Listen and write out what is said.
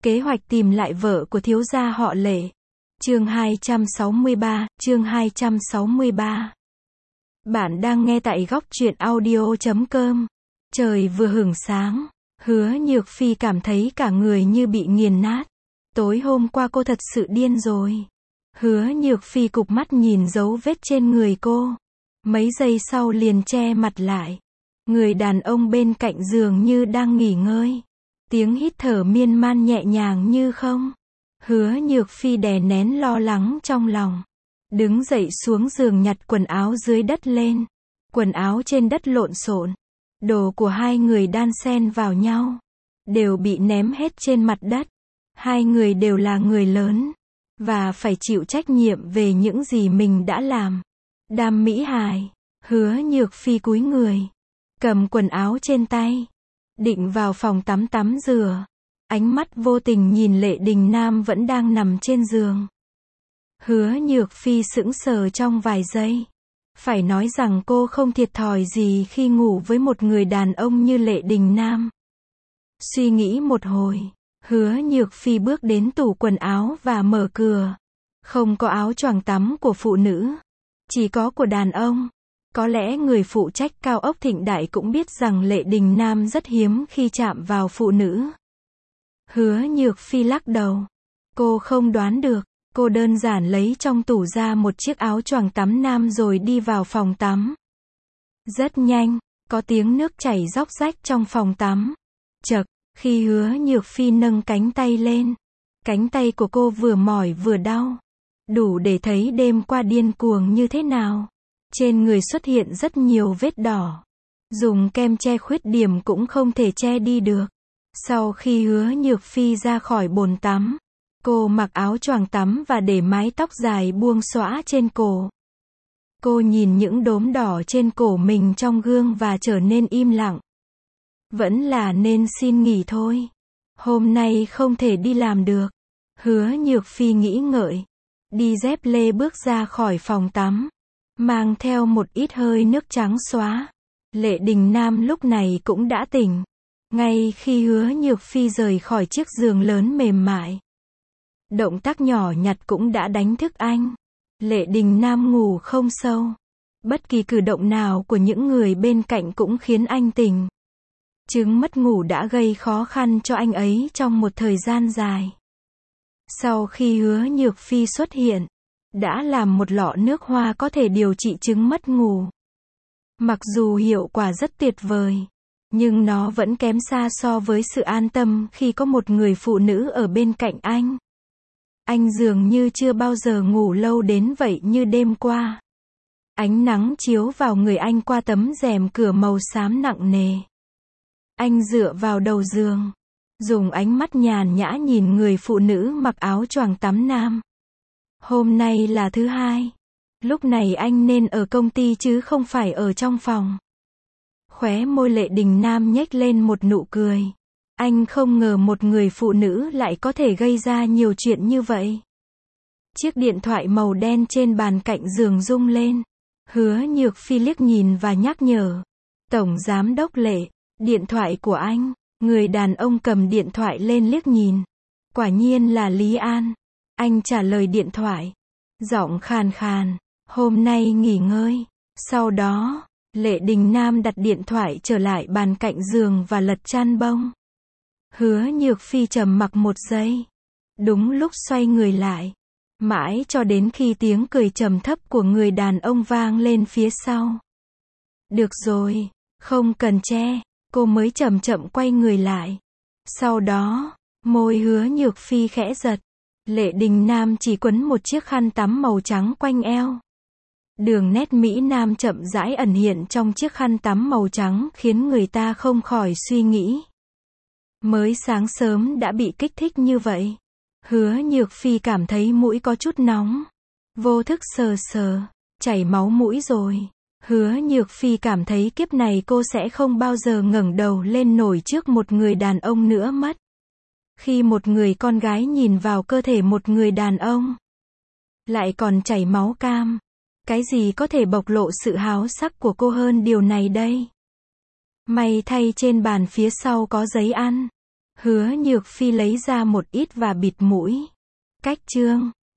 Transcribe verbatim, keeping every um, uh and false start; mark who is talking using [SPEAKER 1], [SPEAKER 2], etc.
[SPEAKER 1] Kế hoạch tìm lại vợ của thiếu gia họ Lệ. Chương hai trăm sáu mươi ba, chương hai trăm sáu mươi ba. Bạn đang nghe tại góc truyện audio chấm com. Trời vừa hửng sáng, Hứa Nhược Phi cảm thấy cả người như bị nghiền nát. Tối hôm qua cô thật sự điên rồi. Hứa Nhược Phi cụp mắt nhìn dấu vết trên người cô. Mấy giây sau liền che mặt lại. Người đàn ông bên cạnh giường như đang nghỉ ngơi. Tiếng hít thở miên man nhẹ nhàng như không. Hứa Nhược Phi đè nén lo lắng trong lòng. Đứng dậy xuống giường nhặt quần áo dưới đất lên. Quần áo trên đất lộn xộn. Đồ của hai người đan xen vào nhau. Đều bị ném hết trên mặt đất. Hai người đều là người lớn. Và phải chịu trách nhiệm về những gì mình đã làm. Đam mỹ hài. Hứa Nhược Phi cúi người. Cầm quần áo trên tay. Định vào phòng tắm tắm rửa. Ánh mắt vô tình nhìn Lệ Đình Nam vẫn đang nằm trên giường. Hứa Nhược Phi sững sờ trong vài giây. Phải nói rằng cô không thiệt thòi gì khi ngủ với một người đàn ông như Lệ Đình Nam. Suy nghĩ một hồi, Hứa Nhược Phi bước đến tủ quần áo và mở cửa. Không có áo choàng tắm của phụ nữ. Chỉ có của đàn ông. Có lẽ người phụ trách cao ốc Thịnh Đại cũng biết rằng Lệ Đình Nam rất hiếm khi chạm vào phụ nữ. Hứa Nhược Phi lắc đầu. Cô không đoán được. Cô đơn giản lấy trong tủ ra một chiếc áo choàng tắm nam rồi đi vào phòng tắm. Rất nhanh, có tiếng nước chảy róc rách trong phòng tắm. Chậc, khi Hứa Nhược Phi nâng cánh tay lên. Cánh tay của cô vừa mỏi vừa đau. Đủ để thấy đêm qua điên cuồng như thế nào. Trên người xuất hiện rất nhiều vết đỏ. Dùng kem che khuyết điểm cũng không thể che đi được. Sau khi Hứa Nhược Phi ra khỏi bồn tắm, cô mặc áo choàng tắm và để mái tóc dài buông xõa trên cổ. Cô nhìn những đốm đỏ trên cổ mình trong gương và trở nên im lặng. Vẫn là nên xin nghỉ thôi. Hôm nay không thể đi làm được. Hứa Nhược Phi nghĩ ngợi. Đi dép lê bước ra khỏi phòng tắm. Mang theo một ít hơi nước trắng xóa. Lệ Đình Nam lúc này cũng đã tỉnh. Ngay khi Hứa Nhược Phi rời khỏi chiếc giường lớn mềm mại. Động tác nhỏ nhặt cũng đã đánh thức anh. Lệ Đình Nam ngủ không sâu. Bất kỳ cử động nào của những người bên cạnh cũng khiến anh tỉnh. Chứng mất ngủ đã gây khó khăn cho anh ấy trong một thời gian dài. Sau khi Hứa Nhược Phi xuất hiện, đã làm một lọ nước hoa có thể điều trị chứng mất ngủ. Mặc dù hiệu quả rất tuyệt vời, nhưng nó vẫn kém xa so với sự an tâm khi có một người phụ nữ ở bên cạnh anh. Anh dường như chưa bao giờ ngủ lâu đến vậy như đêm qua. Ánh nắng chiếu vào người anh qua tấm rèm cửa màu xám nặng nề. Anh dựa vào đầu giường, dùng ánh mắt nhàn nhã nhìn người phụ nữ mặc áo choàng tắm nam. Hôm nay là thứ hai. Lúc này anh nên ở công ty chứ không phải ở trong phòng. Khóe môi Lệ Đình Nam nhếch lên một nụ cười. Anh không ngờ một người phụ nữ lại có thể gây ra nhiều chuyện như vậy. Chiếc điện thoại màu đen trên bàn cạnh giường rung lên. Hứa Nhược Phi liếc nhìn và nhắc nhở. Tổng giám đốc Lệ, điện thoại của anh. Người đàn ông cầm điện thoại lên liếc nhìn. Quả nhiên là Lý An. Anh trả lời điện thoại. Giọng khàn khàn. Hôm nay nghỉ ngơi. Sau đó, Lệ Đình Nam đặt điện thoại trở lại bàn cạnh giường và lật chăn bông. Hứa Nhược Phi trầm mặc một giây. Đúng lúc xoay người lại. Mãi cho đến khi tiếng cười trầm thấp của người đàn ông vang lên phía sau. Được rồi, không cần che. Cô mới chậm chậm quay người lại. Sau đó, môi Hứa Nhược Phi khẽ giật. Lệ Đình Nam chỉ quấn một chiếc khăn tắm màu trắng quanh eo. Đường nét Mỹ Nam chậm rãi ẩn hiện trong chiếc khăn tắm màu trắng khiến người ta không khỏi suy nghĩ. Mới sáng sớm đã bị kích thích như vậy. Hứa Nhược Phi cảm thấy mũi có chút nóng. Vô thức sờ sờ, chảy máu mũi rồi. Hứa Nhược Phi cảm thấy kiếp này cô sẽ không bao giờ ngẩng đầu lên nổi trước một người đàn ông nữa mất. Khi một người con gái nhìn vào cơ thể một người đàn ông, lại còn chảy máu cam. Cái gì có thể bộc lộ sự háo sắc của cô hơn điều này đây? May thay trên bàn phía sau có giấy ăn. Hứa Nhược Phi lấy ra một ít và bịt mũi. Cách chương